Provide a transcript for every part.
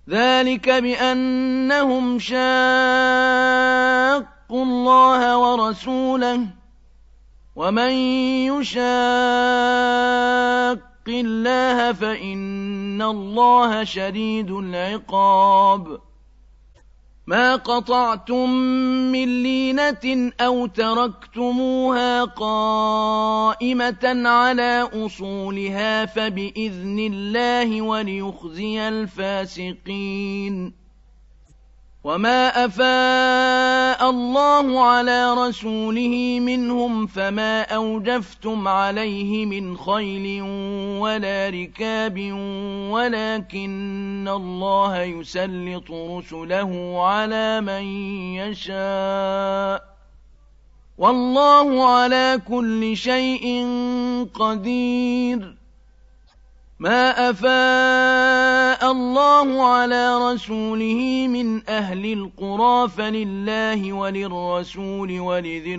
ذلك بأنهم شاقوا الله ورسوله، ومن يشاق الله فإن الله شديد العقاب. ما قطعتم من لينة أو تركتموها قائمة على أصولها فبإذن الله وليخزي الفاسقين. وما أفاء الله على رسوله منهم فما أوجفتم عليه من خيل ولا ركاب ولكن الله يسلط رسله على من يشاء والله على كل شيء قدير. ما أفاء الله على رسوله من أهل القرى فلله وللرسول ولذي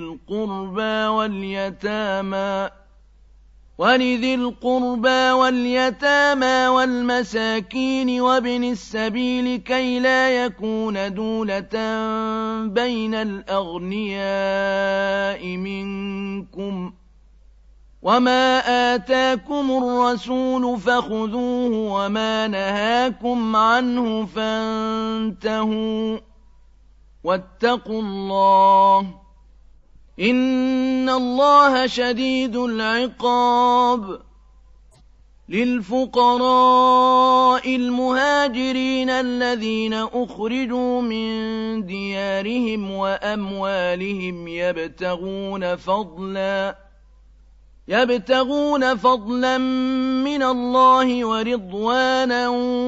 القربى واليتامى والمساكين وابن السبيل كي لا يكون دولة بين الأغنياء منكم. وما آتاكم الرسول فخذوه وما نهاكم عنه فانتهوا واتقوا الله إن الله شديد العقاب. للفقراء المهاجرين الذين أخرجوا من ديارهم وأموالهم يبتغون فضلا من الله ورضوانا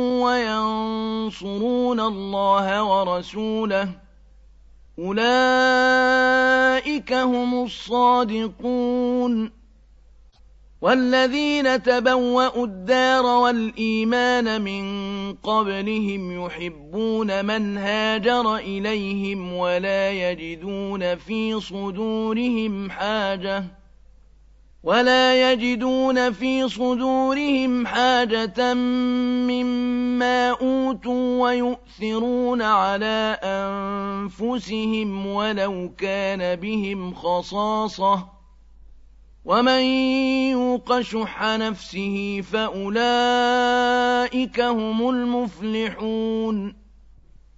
وينصرون الله ورسوله أولئك هم الصادقون. والذين تبوأوا الدار والإيمان من قبلهم يحبون من هاجر إليهم ولا يجدون في صدورهم حاجة مما أوتوا ويؤثرون على أنفسهم ولو كان بهم خصاصة ومن يوق شح نفسه فأولئك هم المفلحون.